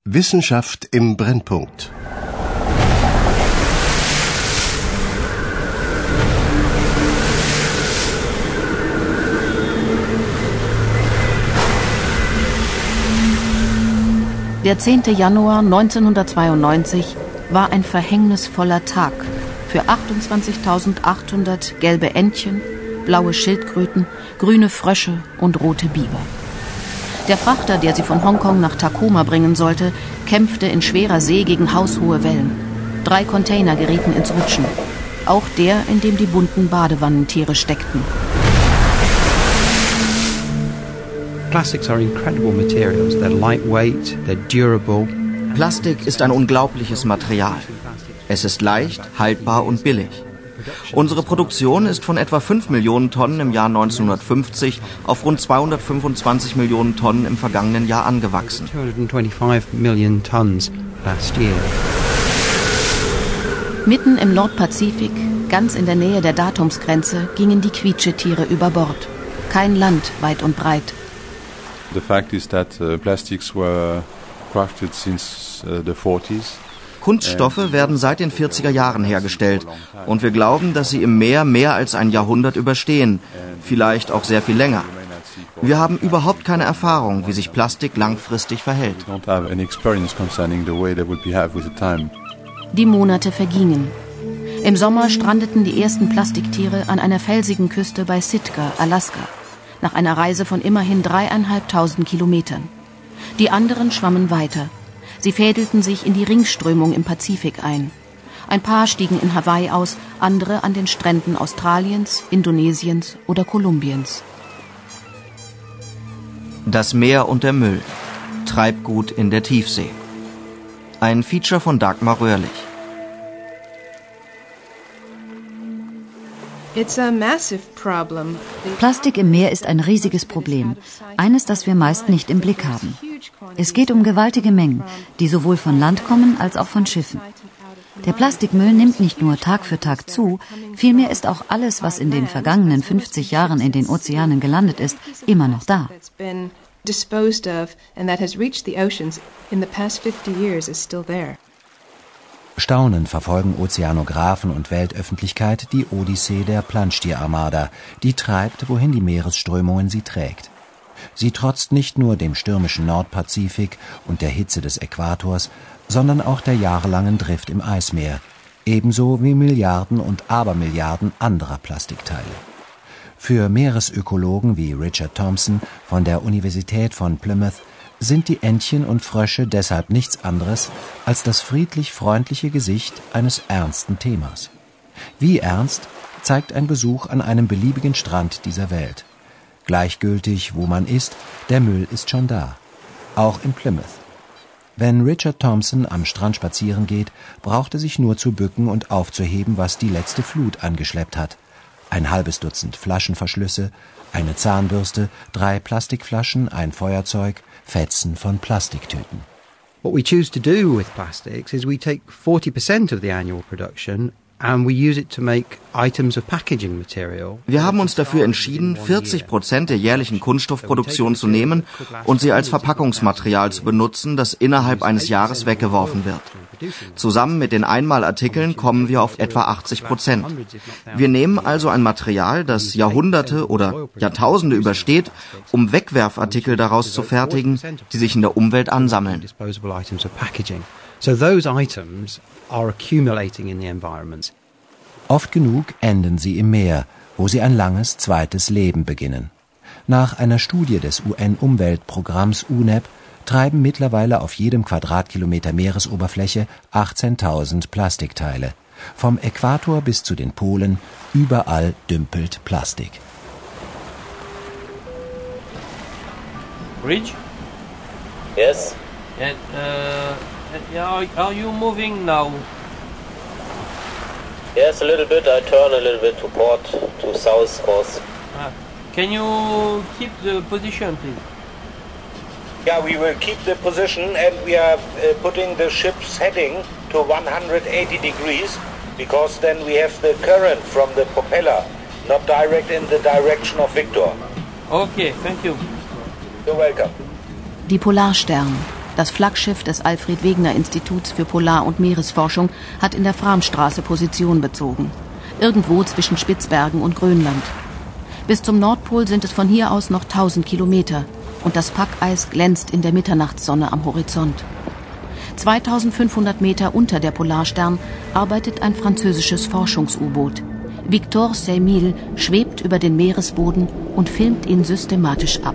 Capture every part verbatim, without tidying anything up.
Wissenschaft im Brennpunkt. Der zehnte Januar neunzehnhundertzweiundneunzig war ein verhängnisvoller Tag für achtundzwanzigtausendachthundert gelbe Entchen, blaue Schildkröten, grüne Frösche und rote Biber. Der Frachter, der sie von Hongkong nach Tacoma bringen sollte, kämpfte in schwerer See gegen haushohe Wellen. Drei Container gerieten ins Rutschen. Auch der, in dem die bunten Badewannentiere steckten. Plastics are incredible materials. They're lightweight, they're durable. Plastik ist ein unglaubliches Material. Es ist leicht, haltbar und billig. Unsere Produktion ist von etwa fünf Millionen Tonnen im Jahr neunzehnhundertfünfzig auf rund zweihundertfünfundzwanzig Millionen Tonnen im vergangenen Jahr angewachsen. zweihundertfünfundzwanzig Millionen tons last year. Mitten im Nordpazifik, ganz in der Nähe der Datumsgrenze, gingen die Quietschetiere über Bord. Kein Land weit und breit. The fact is that uh, plastics were crafted since uh, the forties. Kunststoffe werden seit den vierziger Jahren hergestellt und wir glauben, dass sie im Meer mehr als ein Jahrhundert überstehen, vielleicht auch sehr viel länger. Wir haben überhaupt keine Erfahrung, wie sich Plastik langfristig verhält. Die Monate vergingen. Im Sommer strandeten die ersten Plastiktiere an einer felsigen Küste bei Sitka, Alaska, nach einer Reise von immerhin dreieinhalbtausend Kilometern. Die anderen schwammen weiter. Sie fädelten sich in die Ringströmung im Pazifik ein. Ein paar stiegen in Hawaii aus, andere an den Stränden Australiens, Indonesiens oder Kolumbiens. Das Meer und der Müll. Treibgut in der Tiefsee. Ein Feature von Dagmar Röhrlich. Plastik im Meer ist ein riesiges Problem. Eines, das wir meist nicht im Blick haben. Es geht um gewaltige Mengen, die sowohl von Land kommen als auch von Schiffen. Der Plastikmüll nimmt nicht nur Tag für Tag zu, vielmehr ist auch alles, was in den vergangenen fünfzig Jahren in den Ozeanen gelandet ist, immer noch da. Staunend verfolgen Ozeanographen und Weltöffentlichkeit die Odyssee der Planschtier-Armada, die treibt, wohin die Meeresströmungen sie trägt. Sie trotzt nicht nur dem stürmischen Nordpazifik und der Hitze des Äquators, sondern auch der jahrelangen Drift im Eismeer, ebenso wie Milliarden und Abermilliarden anderer Plastikteile. Für Meeresökologen wie Richard Thompson von der Universität von Plymouth sind die Entchen und Frösche deshalb nichts anderes als das friedlich-freundliche Gesicht eines ernsten Themas. Wie ernst, zeigt ein Besuch an einem beliebigen Strand dieser Welt. Gleichgültig, wo man ist, der Müll ist schon da. Auch in Plymouth. Wenn Richard Thompson am Strand spazieren geht, braucht er sich nur zu bücken und aufzuheben, was die letzte Flut angeschleppt hat. Ein halbes Dutzend Flaschenverschlüsse, eine Zahnbürste, drei Plastikflaschen, ein Feuerzeug, Fetzen von Plastiktüten. What we choose to do with plastics is we take forty percent of the annual production and we use it to make items of packaging material. Wir haben uns dafür entschieden, vierzig Prozent der jährlichen Kunststoffproduktion zu nehmen und sie als Verpackungsmaterial zu benutzen, das innerhalb eines Jahres weggeworfen wird. Zusammen mit den Einmalartikeln kommen wir auf etwa achtzig Prozent. Wir nehmen also ein Material, das Jahrhunderte oder Jahrtausende übersteht, um Wegwerfartikel daraus zu fertigen, die sich in der Umwelt ansammeln. So those items are accumulating in the environment. Oft genug enden sie im Meer, wo sie ein langes zweites Leben beginnen. Nach einer Studie des U N-Umweltprogramms U N E P treiben mittlerweile auf jedem Quadratkilometer Meeresoberfläche achtzehntausend Plastikteile. Vom Äquator bis zu den Polen, überall dümpelt Plastik. Rich? Yes? And, uh, yeah, are you moving now? Yes, a little bit. I turn a little bit to port, to south course. Ah. Can you keep the position, please? Yeah, we will keep the position and we are uh, putting the ship's heading to one hundred eighty degrees because then we have the current from the propeller, not direct in the direction of Victor. Okay, thank you. You're welcome. Die Polarstern, Das Flaggschiff des Alfred-Wegener-Instituts für Polar- und Meeresforschung hat in der Framstraße Position bezogen. Irgendwo zwischen Spitzbergen und Grönland. Bis zum Nordpol sind es von hier aus noch tausend Kilometer. Und das Packeis glänzt in der Mitternachtssonne am Horizont. zweitausendfünfhundert Meter unter der Polarstern arbeitet ein französisches Forschungs-U-Boot. Victor Seymille schwebt über den Meeresboden und filmt ihn systematisch ab.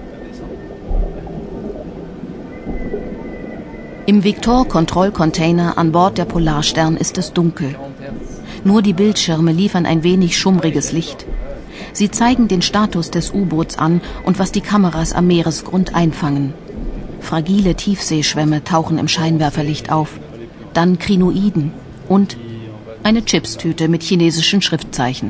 Im Victor-Kontrollcontainer an Bord der Polarstern ist es dunkel. Nur die Bildschirme liefern ein wenig schummriges Licht. Sie zeigen den Status des U-Boots an und was die Kameras am Meeresgrund einfangen. Fragile Tiefseeschwämme tauchen im Scheinwerferlicht auf. Dann Krinoiden und eine Chipstüte mit chinesischen Schriftzeichen.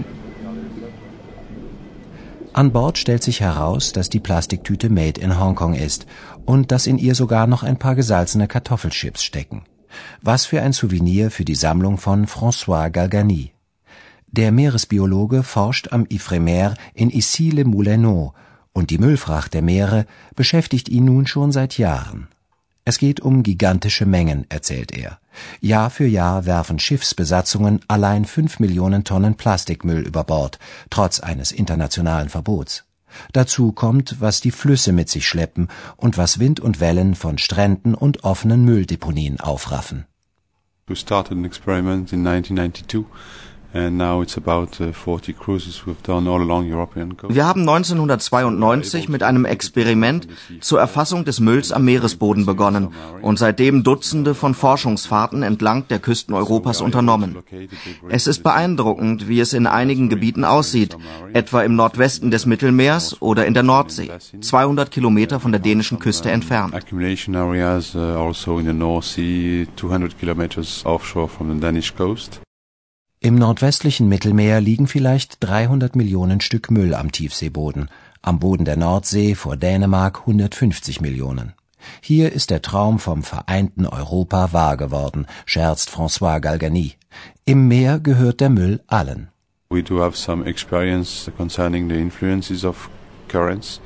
An Bord stellt sich heraus, dass die Plastiktüte made in Hongkong ist und dass in ihr sogar noch ein paar gesalzene Kartoffelchips stecken. Was für ein Souvenir für die Sammlung von François Galgani. Der Meeresbiologe forscht am Ifremer in Issy-les-Moulineaux und die Müllfracht der Meere beschäftigt ihn nun schon seit Jahren. Es geht um gigantische Mengen, erzählt er. Jahr für Jahr werfen Schiffsbesatzungen allein fünf Millionen Tonnen Plastikmüll über Bord, trotz eines internationalen Verbots. Dazu kommt, was die Flüsse mit sich schleppen und was Wind und Wellen von Stränden und offenen Mülldeponien aufraffen. We started an experiment in nineteen ninety-two. And now it's about forty cruises we've done all along European coast. Wir haben neunzehnhundertzweiundneunzig mit einem Experiment zur Erfassung des Mülls am Meeresboden begonnen und seitdem Dutzende von Forschungsfahrten entlang der Küsten Europas unternommen. Es ist beeindruckend, wie es in einigen Gebieten aussieht, etwa im Nordwesten des Mittelmeers oder in der Nordsee, zweihundert Kilometer von der dänischen Küste entfernt. Accumulation areas also in the North Sea, two hundred kilometers offshore from the Danish coast. Im nordwestlichen Mittelmeer liegen vielleicht dreihundert Millionen Stück Müll am Tiefseeboden, am Boden der Nordsee vor Dänemark hundertfünfzig Millionen. Hier ist der Traum vom vereinten Europa wahr geworden, scherzt François Galgani. Im Meer gehört der Müll allen. We do have some experience concerning the influences of currents.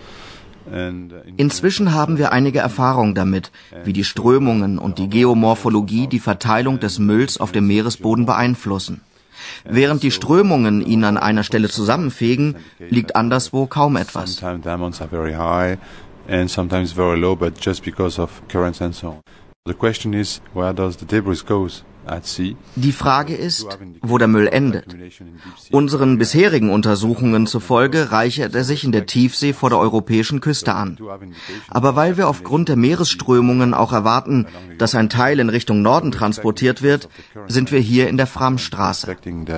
Inzwischen haben wir einige Erfahrung damit, wie die Strömungen und die Geomorphologie die Verteilung des Mülls auf dem Meeresboden beeinflussen. Während die Strömungen ihn an einer Stelle zusammenfegen, liegt anderswo kaum etwas. Sometimes diamonds are very high and sometimes very low, but just because of currents and so on. The question is, where does the debris go at sea? Die Frage ist, wo der Müll endet. Unseren bisherigen Untersuchungen zufolge reichert er sich in der Tiefsee vor der europäischen Küste an. Aber weil wir aufgrund der Meeresströmungen auch erwarten, dass ein Teil in Richtung Norden transportiert wird, sind wir hier in der Framstraße.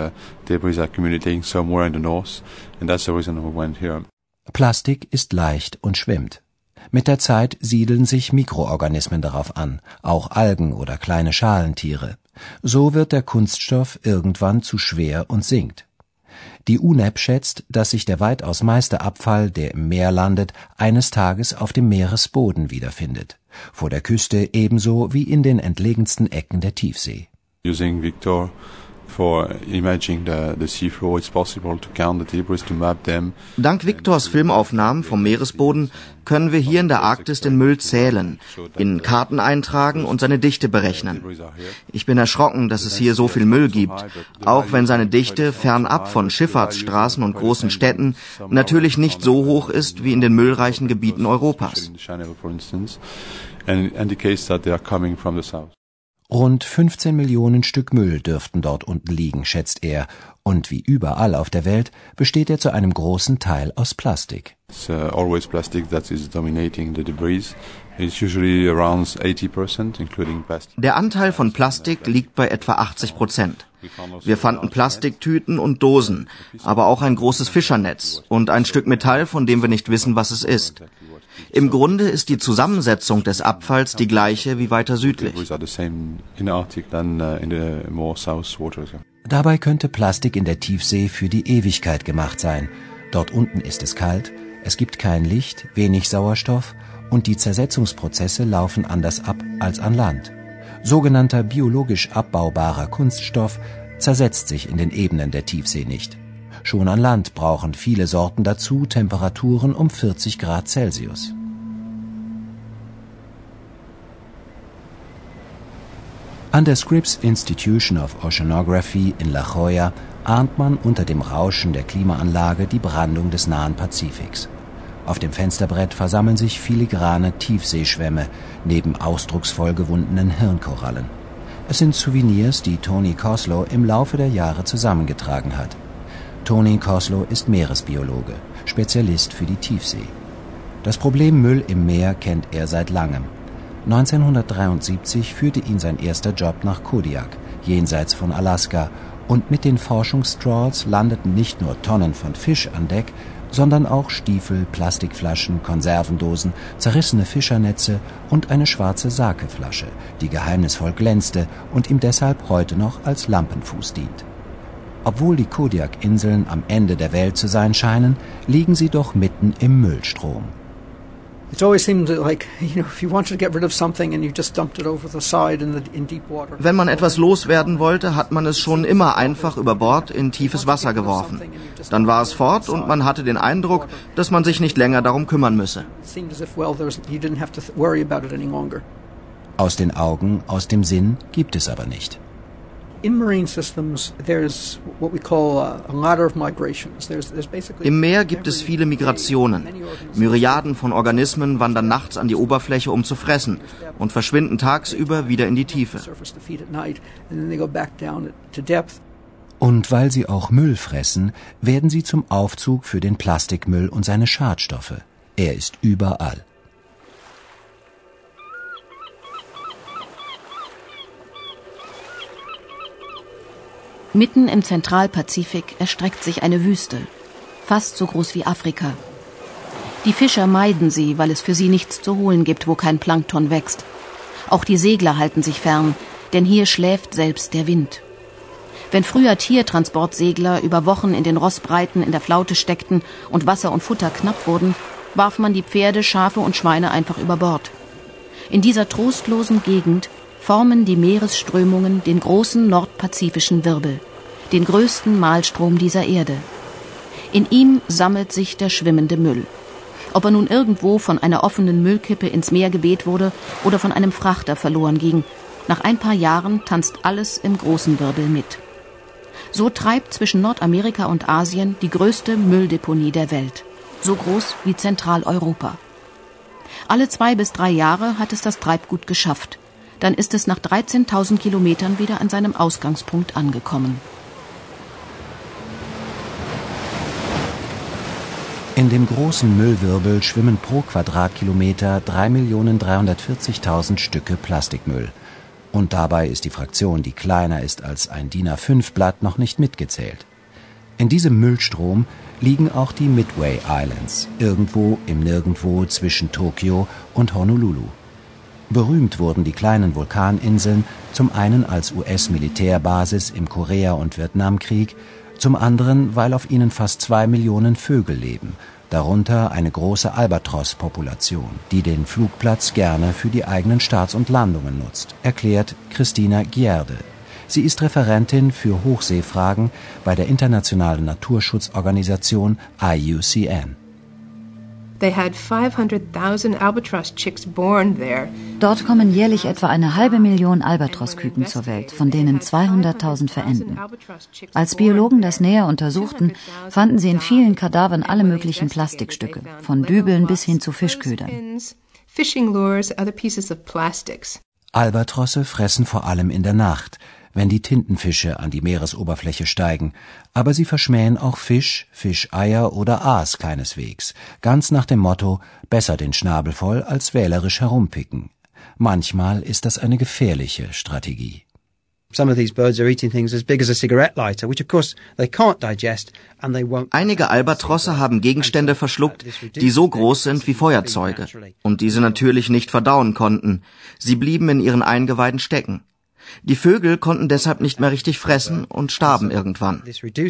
Plastik ist leicht und schwimmt. Mit der Zeit siedeln sich Mikroorganismen darauf an, auch Algen oder kleine Schalentiere. So wird der Kunststoff irgendwann zu schwer und sinkt. Die U N E P schätzt, dass sich der weitaus meiste Abfall, der im Meer landet, eines Tages auf dem Meeresboden wiederfindet. Vor der Küste ebenso wie in den entlegensten Ecken der Tiefsee. Using Victor for imaging the, the seafloor, it's possible to count the debris, to map them. Dank Victors Filmaufnahmen vom Meeresboden können wir hier in der Arktis den Müll zählen, in Karten eintragen und seine Dichte berechnen. Ich bin erschrocken, dass es hier so viel Müll gibt, auch wenn seine Dichte fernab von Schifffahrtsstraßen und großen Städten natürlich nicht so hoch ist wie in den müllreichen Gebieten Europas. Rund fünfzehn Millionen Stück Müll dürften dort unten liegen, schätzt er. Und wie überall auf der Welt besteht er zu einem großen Teil aus Plastik. It's uh, always plastic that is dominating the debris. It's usually around eighty percent, including plastic. Der Anteil von Plastik liegt bei etwa achtzig Prozent. Wir fanden Plastiktüten und Dosen, aber auch ein großes Fischernetz und ein Stück Metall, von dem wir nicht wissen, was es ist. Im Grunde ist die Zusammensetzung des Abfalls die gleiche wie weiter südlich. Dabei könnte Plastik in der Tiefsee für die Ewigkeit gemacht sein. Dort unten ist es kalt, es gibt kein Licht, wenig Sauerstoff und die Zersetzungsprozesse laufen anders ab als an Land. Sogenannter biologisch abbaubarer Kunststoff zersetzt sich in den Ebenen der Tiefsee nicht. Schon an Land brauchen viele Sorten dazu Temperaturen um vierzig Grad Celsius. An der Scripps Institution of Oceanography in La Jolla ahnt man unter dem Rauschen der Klimaanlage die Brandung des nahen Pazifiks. Auf dem Fensterbrett versammeln sich filigrane Tiefseeschwämme neben ausdrucksvoll gewundenen Hirnkorallen. Es sind Souvenirs, die Tony Koslow im Laufe der Jahre zusammengetragen hat. Tony Koslow ist Meeresbiologe, Spezialist für die Tiefsee. Das Problem Müll im Meer kennt er seit langem. neunzehnhundertdreiundsiebzig führte ihn sein erster Job nach Kodiak, jenseits von Alaska, und mit den Forschungstrawls landeten nicht nur Tonnen von Fisch an Deck, sondern auch Stiefel, Plastikflaschen, Konservendosen, zerrissene Fischernetze und eine schwarze Sakeflasche, die geheimnisvoll glänzte und ihm deshalb heute noch als Lampenfuß dient. Obwohl die Kodiak-Inseln am Ende der Welt zu sein scheinen, liegen sie doch mitten im Müllstrom. Wenn man etwas loswerden wollte, hat man es schon immer einfach über Bord in tiefes Wasser geworfen. Dann war es fort und man hatte den Eindruck, dass man sich nicht länger darum kümmern müsse. Aus den Augen, aus dem Sinn gibt es aber nicht. In marine systems, there's what we call a ladder of migrations. There's, there's basically Im Meer gibt es viele Migrationen. Myriaden von Organismen wandern nachts an die Oberfläche, um zu fressen, und verschwinden tagsüber wieder in die Tiefe. Und weil sie auch Müll fressen, werden sie zum Aufzug für den Plastikmüll und seine Schadstoffe. Er ist überall. Mitten im Zentralpazifik erstreckt sich eine Wüste, fast so groß wie Afrika. Die Fischer meiden sie, weil es für sie nichts zu holen gibt, wo kein Plankton wächst. Auch die Segler halten sich fern, denn hier schläft selbst der Wind. Wenn früher Tiertransportsegler über Wochen in den Rossbreiten in der Flaute steckten und Wasser und Futter knapp wurden, warf man die Pferde, Schafe und Schweine einfach über Bord. In dieser trostlosen Gegend formen die Meeresströmungen den großen nordpazifischen Wirbel, den größten Mahlstrom dieser Erde. In ihm sammelt sich der schwimmende Müll. Ob er nun irgendwo von einer offenen Müllkippe ins Meer geweht wurde oder von einem Frachter verloren ging, nach ein paar Jahren tanzt alles im großen Wirbel mit. So treibt zwischen Nordamerika und Asien die größte Mülldeponie der Welt, so groß wie Zentraleuropa. Alle zwei bis drei Jahre hat es das Treibgut geschafft. Dann ist es nach dreizehntausend Kilometern wieder an seinem Ausgangspunkt angekommen. In dem großen Müllwirbel schwimmen pro Quadratkilometer drei Millionen dreihundertvierzigtausend Stücke Plastikmüll. Und dabei ist die Fraktion, die kleiner ist als ein D I N A fünf Blatt, noch nicht mitgezählt. In diesem Müllstrom liegen auch die Midway Islands, irgendwo im Nirgendwo zwischen Tokio und Honolulu. Berühmt wurden die kleinen Vulkaninseln zum einen als U S-Militärbasis im Korea- und Vietnamkrieg, zum anderen, weil auf ihnen fast zwei Millionen Vögel leben, darunter eine große Albatros-Population, die den Flugplatz gerne für die eigenen Starts und Landungen nutzt, erklärt Christina Gierde. Sie ist Referentin für Hochseefragen bei der internationalen Naturschutzorganisation I U C N. They had five hundred thousand albatross chicks born there. Dort kommen jährlich etwa eine halbe Million Albatrosküken zur Welt, von denen zweihunderttausend verenden. Als Biologen das näher untersuchten, fanden sie in vielen Kadavern alle möglichen Plastikstücke, von Dübeln bis hin zu Fischködern. Albatrosse fressen vor allem in der Nacht, wenn die Tintenfische an die Meeresoberfläche steigen, aber sie verschmähen auch Fisch, Fischeier oder Aas keineswegs, ganz nach dem Motto, besser den Schnabel voll als wählerisch herumpicken. Manchmal ist das eine gefährliche Strategie. Einige Albatrosse haben Gegenstände verschluckt, die so groß sind wie Feuerzeuge und diese natürlich nicht verdauen konnten. Sie blieben in ihren Eingeweiden stecken. Die Vögel konnten deshalb nicht mehr richtig fressen und starben irgendwann.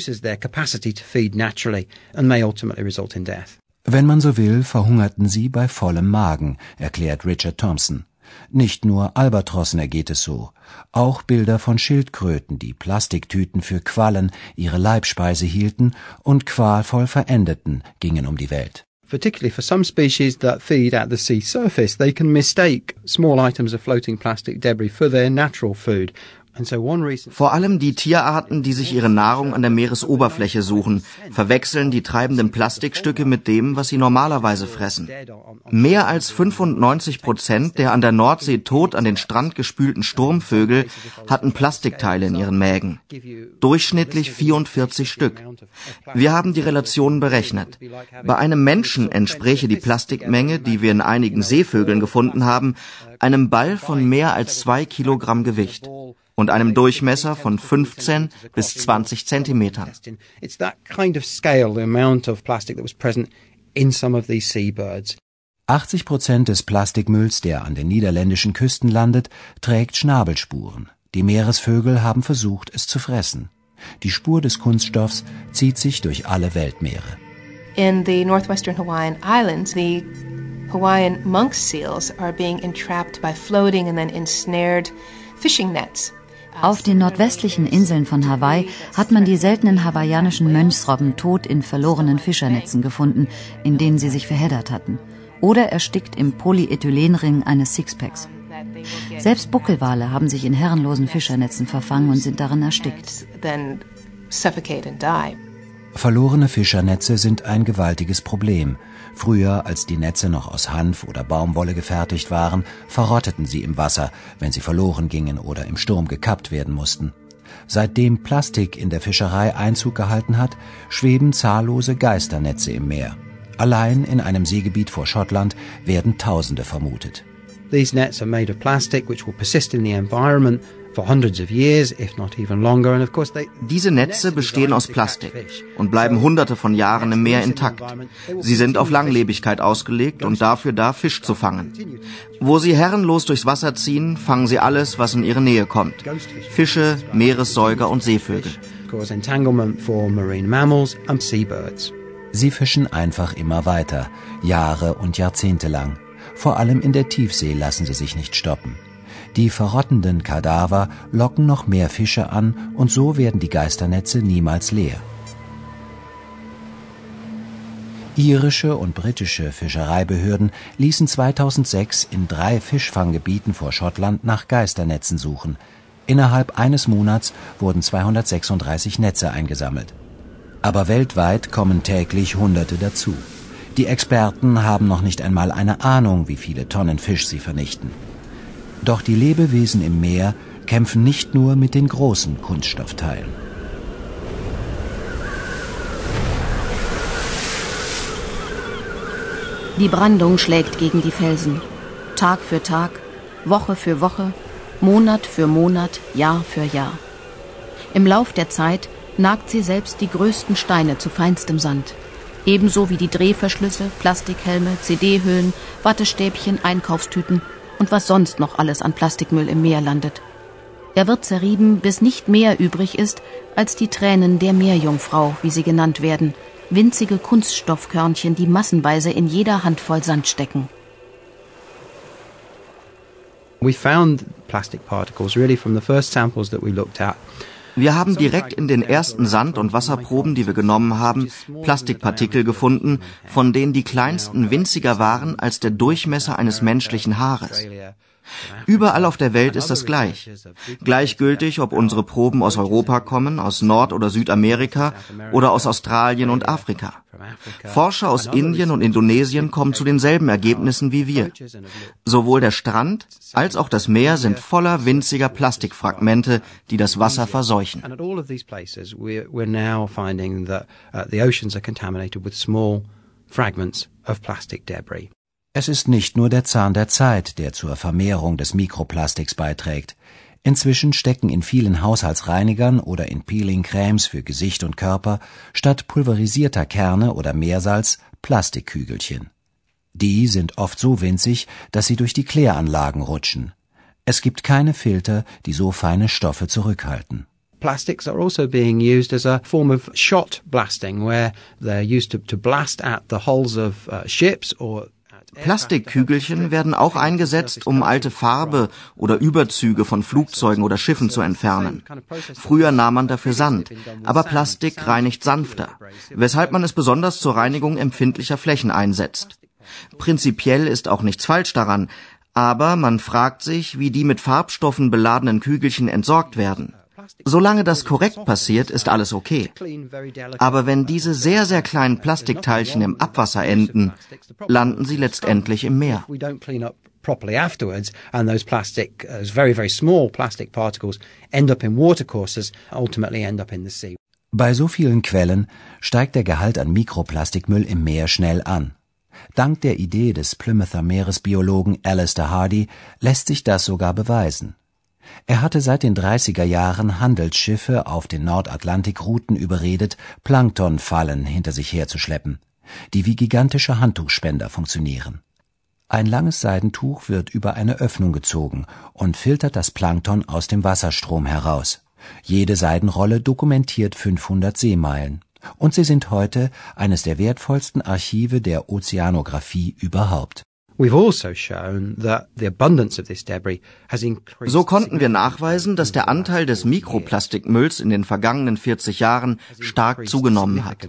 Wenn man so will, verhungerten sie bei vollem Magen, erklärt Richard Thompson. Nicht nur Albatrossen ergeht es so. Auch Bilder von Schildkröten, die Plastiktüten für Quallen ihre Leibspeise hielten und qualvoll verendeten, gingen um die Welt. particularly for some species that feed at the sea surface, they can mistake small items of floating plastic debris for their natural food. Vor allem die Tierarten, die sich ihre Nahrung an der Meeresoberfläche suchen, verwechseln die treibenden Plastikstücke mit dem, was sie normalerweise fressen. Mehr als fünfundneunzig Prozent der an der Nordsee tot an den Strand gespülten Sturmvögel hatten Plastikteile in ihren Mägen. Durchschnittlich vierundvierzig Stück. Wir haben die Relationen berechnet. Bei einem Menschen entspräche die Plastikmenge, die wir in einigen Seevögeln gefunden haben, einem Ball von mehr als zwei Kilogramm Gewicht und einem Durchmesser von fünfzehn bis zwanzig Zentimetern. It's that kind of scale, the amount of plastic that was present in some of these seabirds. achtzig Prozent des Plastikmülls, der an den niederländischen Küsten landet, trägt Schnabelspuren. Die Meeresvögel haben versucht, es zu fressen. Die Spur des Kunststoffs zieht sich durch alle Weltmeere. In the northwestern Hawaiian Islands, the Hawaiian monk seals are being entrapped by floating and then ensnared fishing nets. Auf den nordwestlichen Inseln von Hawaii hat man die seltenen hawaiianischen Mönchsrobben tot in verlorenen Fischernetzen gefunden, in denen sie sich verheddert hatten, oder erstickt im Polyethylenring eines Sixpacks. Selbst Buckelwale haben sich in herrenlosen Fischernetzen verfangen und sind darin erstickt. Verlorene Fischernetze sind ein gewaltiges Problem. Früher, als die Netze noch aus Hanf oder Baumwolle gefertigt waren, verrotteten sie im Wasser, wenn sie verloren gingen oder im Sturm gekappt werden mussten. Seitdem Plastik in der Fischerei Einzug gehalten hat, schweben zahllose Geisternetze im Meer. Allein in einem Seegebiet vor Schottland werden Tausende vermutet. These nets are made of plastic which will persist in the environment for hundreds of years, if not even longer. And of course they Diese Netze bestehen aus Plastik und bleiben hunderte von Jahren im Meer intakt. Sie sind auf Langlebigkeit ausgelegt und dafür da, Fisch zu fangen. Wo sie herrenlos durchs Wasser ziehen, fangen sie alles, was in ihre Nähe kommt. Fische, Meeressäuger und Seevögel. cause entanglement for marine mammals and seabirds. Sie fischen einfach immer weiter, Jahre und Jahrzehnte lang. Vor allem in der Tiefsee lassen sie sich nicht stoppen. Die verrottenden Kadaver locken noch mehr Fische an und so werden die Geisternetze niemals leer. Irische und britische Fischereibehörden ließen zweitausendsechs in drei Fischfanggebieten vor Schottland nach Geisternetzen suchen. Innerhalb eines Monats wurden zweihundertsechsunddreißig Netze eingesammelt. Aber weltweit kommen täglich Hunderte dazu. Die Experten haben noch nicht einmal eine Ahnung, wie viele Tonnen Fisch sie vernichten. Doch die Lebewesen im Meer kämpfen nicht nur mit den großen Kunststoffteilen. Die Brandung schlägt gegen die Felsen. Tag für Tag, Woche für Woche, Monat für Monat, Jahr für Jahr. Im Lauf der Zeit nagt sie selbst die größten Steine zu feinstem Sand. Ebenso wie die Drehverschlüsse, Plastikhelme, C D-Hüllen, Wattestäbchen, Einkaufstüten und was sonst noch alles an Plastikmüll im Meer landet. Er wird zerrieben, bis nicht mehr übrig ist als die Tränen der Meerjungfrau, wie sie genannt werden, winzige Kunststoffkörnchen, die massenweise in jeder Handvoll Sand stecken. We found plastic particles really from the first samples that we looked at. Wir haben direkt in den ersten Sand- und Wasserproben, die wir genommen haben, Plastikpartikel gefunden, von denen die kleinsten winziger waren als der Durchmesser eines menschlichen Haares. Überall auf der Welt ist das gleich. Gleichgültig, ob unsere Proben aus Europa kommen, aus Nord- oder Südamerika oder aus Australien und Afrika. Forscher aus Indien und Indonesien kommen zu denselben Ergebnissen wie wir. Sowohl der Strand als auch das Meer sind voller winziger Plastikfragmente, die das Wasser verseuchen. And at all of these places we're, we're now finding that uh, the oceans are contaminated with small fragments of plastic debris. Es ist nicht nur der Zahn der Zeit, der zur Vermehrung des Mikroplastiks beiträgt. Inzwischen stecken in vielen Haushaltsreinigern oder in Peeling-Cremes für Gesicht und Körper statt pulverisierter Kerne oder Meersalz Plastikkügelchen. Die sind oft so winzig, dass sie durch die Kläranlagen rutschen. Es gibt keine Filter, die so feine Stoffe zurückhalten. Plastics are also being used as a form of shot blasting, where they're used to, to blast at the hulls of uh, ships or Plastikkügelchen werden auch eingesetzt, um alte Farbe oder Überzüge von Flugzeugen oder Schiffen zu entfernen. Früher nahm man dafür Sand, aber Plastik reinigt sanfter, weshalb man es besonders zur Reinigung empfindlicher Flächen einsetzt. Prinzipiell ist auch nichts falsch daran, aber man fragt sich, wie die mit Farbstoffen beladenen Kügelchen entsorgt werden. Solange das korrekt passiert, ist alles okay. Aber wenn diese sehr, sehr kleinen Plastikteilchen im Abwasser enden, landen sie letztendlich im Meer. Properly afterwards, and those plastic, those very, very small plastic particles end up in watercourses, ultimately end up in the sea. Bei so vielen Quellen steigt der Gehalt an Mikroplastikmüll im Meer schnell an. Dank der Idee des Plymouther Meeresbiologen Alistair Hardy lässt sich das sogar beweisen. Er hatte seit den dreißiger Jahren Handelsschiffe auf den Nordatlantikrouten überredet, Planktonfallen hinter sich herzuschleppen, die wie gigantische Handtuchspender funktionieren. Ein langes Seidentuch wird über eine Öffnung gezogen und filtert das Plankton aus dem Wasserstrom heraus. Jede Seidenrolle dokumentiert fünfhundert Seemeilen. Und sie sind heute eines der wertvollsten Archive der Ozeanographie überhaupt. So konnten wir nachweisen, dass der Anteil des Mikroplastikmülls in den vergangenen vierzig Jahren stark zugenommen hat.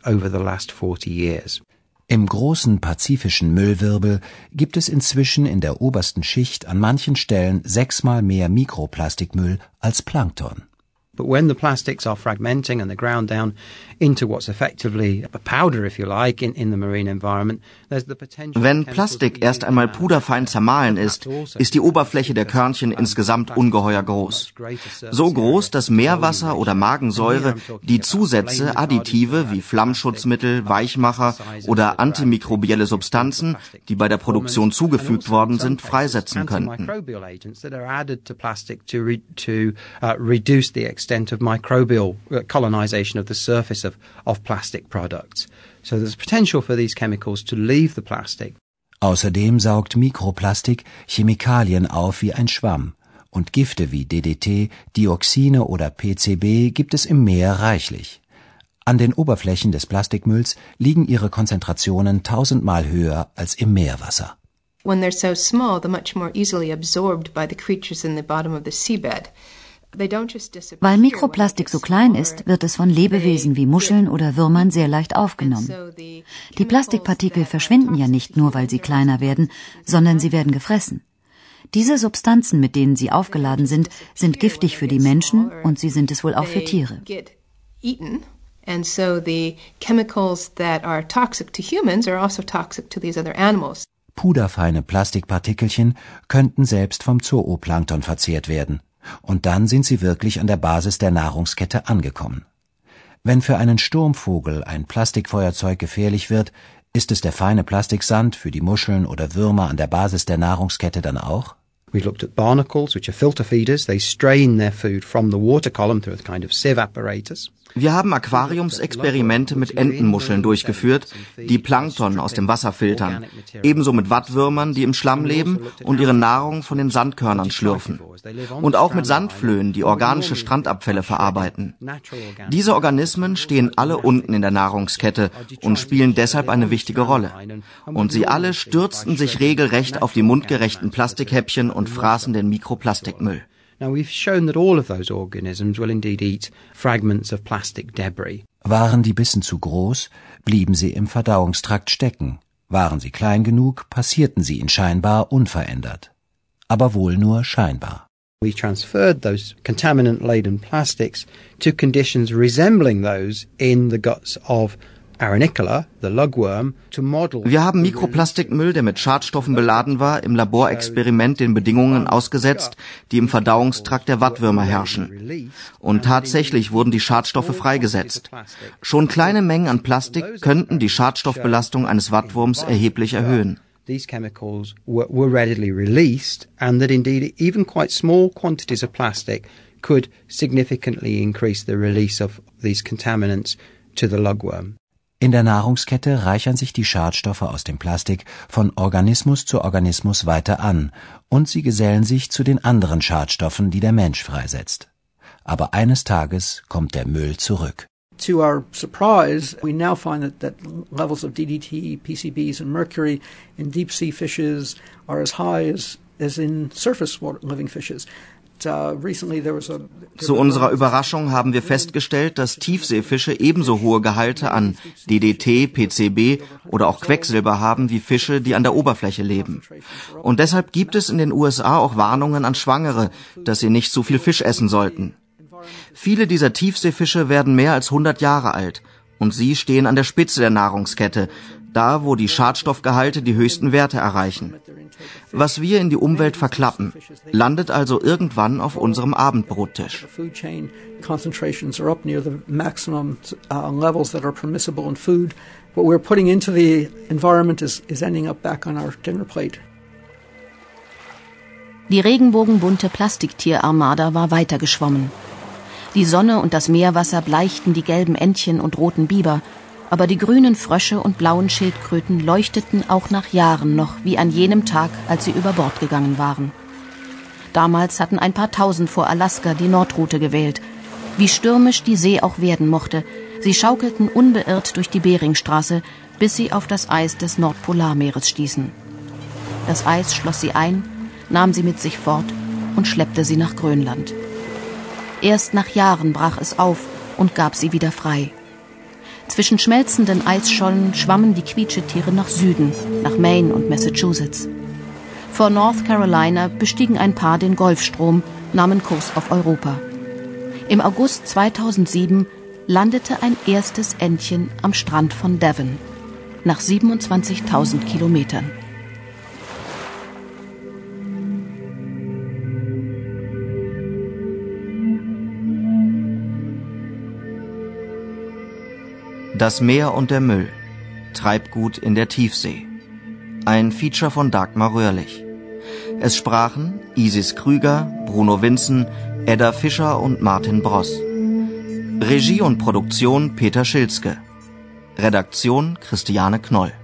Im großen pazifischen Müllwirbel gibt es inzwischen in der obersten Schicht an manchen Stellen sechsmal mehr Mikroplastikmüll als Plankton. But when the plastics are fragmenting and they're ground down into what's effectively a powder, if you like, in, in the marine environment, there's the potential... Wenn Plastik erst einmal puderfein zermahlen ist, ist die Oberfläche der Körnchen insgesamt ungeheuer groß. So groß, dass Meerwasser oder Magensäure die Zusätze, Additive wie Flammschutzmittel, Weichmacher oder antimikrobielle Substanzen, die bei der Produktion zugefügt worden sind, freisetzen könnten. Extent of microbial colonization of the surface of, of plastic products. So there's potential for these chemicals to leave the plastic. Außerdem saugt Mikroplastik Chemikalien auf wie ein Schwamm und Gifte wie D D T, Dioxine oder P C B gibt es im Meer reichlich. An den Oberflächen des Plastikmülls liegen ihre Konzentrationen tausendmal höher als im Meerwasser. When they're so small, they're much more easily absorbed by the creatures in the bottom of the seabed. Weil Mikroplastik so klein ist, wird es von Lebewesen wie Muscheln oder Würmern sehr leicht aufgenommen. Die Plastikpartikel verschwinden ja nicht nur, weil sie kleiner werden, sondern sie werden gefressen. Diese Substanzen, mit denen sie aufgeladen sind, sind giftig für die Menschen und sie sind es wohl auch für Tiere. And so the chemicals that are toxic to humans are also toxic to these other animals. Puderfeine Plastikpartikelchen könnten selbst vom Zooplankton verzehrt werden. Und dann sind sie wirklich an der Basis der Nahrungskette angekommen. Wenn für einen Sturmvogel ein Plastikfeuerzeug gefährlich wird, ist es der feine Plastiksand für die Muscheln oder Würmer an der Basis der Nahrungskette dann auch? We looked at barnacles, which are filter feeders. They strain their food from the water column through a kind of sieve apparatus. Wir haben Aquariumsexperimente mit Entenmuscheln durchgeführt, die Plankton aus dem Wasser filtern, ebenso mit Wattwürmern, die im Schlamm leben und ihre Nahrung von den Sandkörnern schlürfen. Und auch mit Sandflöhen, die organische Strandabfälle verarbeiten. Diese Organismen stehen alle unten in der Nahrungskette und spielen deshalb eine wichtige Rolle. Und sie alle stürzten sich regelrecht auf die mundgerechten Plastikhäppchen und fraßen den Mikroplastikmüll. Now we've shown that all of those organisms will indeed eat fragments of plastic debris. Waren die Bissen zu groß, blieben sie im Verdauungstrakt stecken. Waren sie klein genug, passierten sie ihn scheinbar unverändert. Aber wohl nur scheinbar. We transferred those contaminant-laden plastics to conditions resembling those in the guts of Arenicola, the lugworm, to model. Wir haben Mikroplastikmüll, der mit Schadstoffen beladen war, im Laborexperiment den Bedingungen ausgesetzt, die im Verdauungstrakt der Wattwürmer herrschen. Und tatsächlich wurden die Schadstoffe freigesetzt. Schon kleine Mengen an Plastik könnten die Schadstoffbelastung eines Wattwurms erheblich erhöhen. These chemicals were, were readily released, and that indeed even quite small quantities of plastic could significantly increase the release of these contaminants to the lugworm. In der Nahrungskette reichern sich die Schadstoffe aus dem Plastik von Organismus zu Organismus weiter an und sie gesellen sich zu den anderen Schadstoffen, die der Mensch freisetzt. Aber eines Tages kommt der Müll zurück. To our surprise, we now find that, that levels of D D T, P C Bs and mercury in deep sea fishes are as high as, as in surface water living fishes. Uh, recently there was a, Zu unserer Überraschung haben wir festgestellt, dass Tiefseefische ebenso hohe Gehalte an D D T, P C B oder auch Quecksilber haben wie Fische, die an der Oberfläche leben. Und deshalb gibt es in den U S A auch Warnungen an Schwangere, dass sie nicht zu viel Fisch essen sollten. Viele dieser Tiefseefische werden mehr als hundert Jahre alt und sie stehen an der Spitze der Nahrungskette, da wo die Schadstoffgehalte die höchsten Werte erreichen. Was wir in die Umwelt verklappen, landet also irgendwann auf unserem Abendbrottisch. Concentrations are up near the maximum uh, levels that are permissible in food. What we're putting into the environment is, is ending up back on our dinner plate. Die regenbogenbunte Plastiktierarmada war weitergeschwommen. Die Sonne und das Meerwasser bleichten die gelben Entchen und roten Biber, aber die grünen Frösche und blauen Schildkröten leuchteten auch nach Jahren noch wie an jenem Tag, als sie über Bord gegangen waren. Damals hatten ein paar Tausend vor Alaska die Nordroute gewählt. Wie stürmisch die See auch werden mochte, sie schaukelten unbeirrt durch die Beringstraße, bis sie auf das Eis des Nordpolarmeeres stießen. Das Eis schloss sie ein, nahm sie mit sich fort und schleppte sie nach Grönland. Erst nach Jahren brach es auf und gab sie wieder frei. Zwischen schmelzenden Eisschollen schwammen die Quietschetiere nach Süden, nach Maine und Massachusetts. Vor North Carolina bestiegen ein Paar den Golfstrom, nahmen Kurs auf Europa. Im August zweitausendsieben landete ein erstes Entchen am Strand von Devon, nach siebenundzwanzigtausend Kilometern. Das Meer und der Müll. Treibgut in der Tiefsee. Ein Feature von Dagmar Röhrlich. Es sprachen Isis Krüger, Bruno Winzen, Edda Fischer und Martin Bross. Regie und Produktion Peter Schilzke. Redaktion Christiane Knoll.